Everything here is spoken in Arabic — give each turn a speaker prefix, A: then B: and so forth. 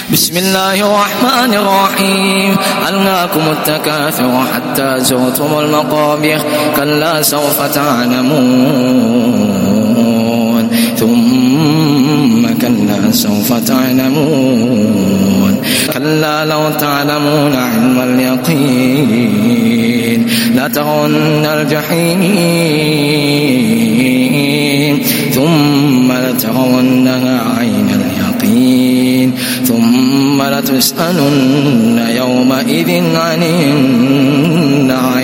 A: بسم الله الرحمن الرحيم. ألهاكم التكاثر حتى زرتم المقابر كلا سوف تعلمون ثم كلا سوف تعلمون كلا لو تعلمون علم اليقين لترون الجحيم ثم لترونها عين اليقين ثم لتسألن يومئذ عن النعيم.